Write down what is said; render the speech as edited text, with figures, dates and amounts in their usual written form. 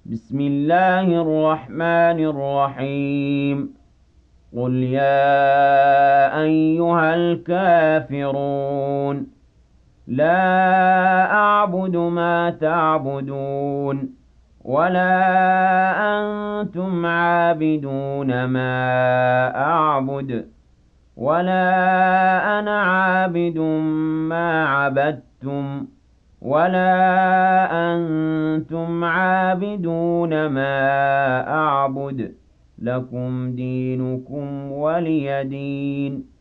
بسم الله الرحمن الرحيم قل يا أيها الكافرون لا أعبد ما تعبدون ولا أنتم عابدون ما أعبد ولا أنا عابد ما عبدتم ولا أنتم عابدون ما أعبد لكم دينكم ولي دين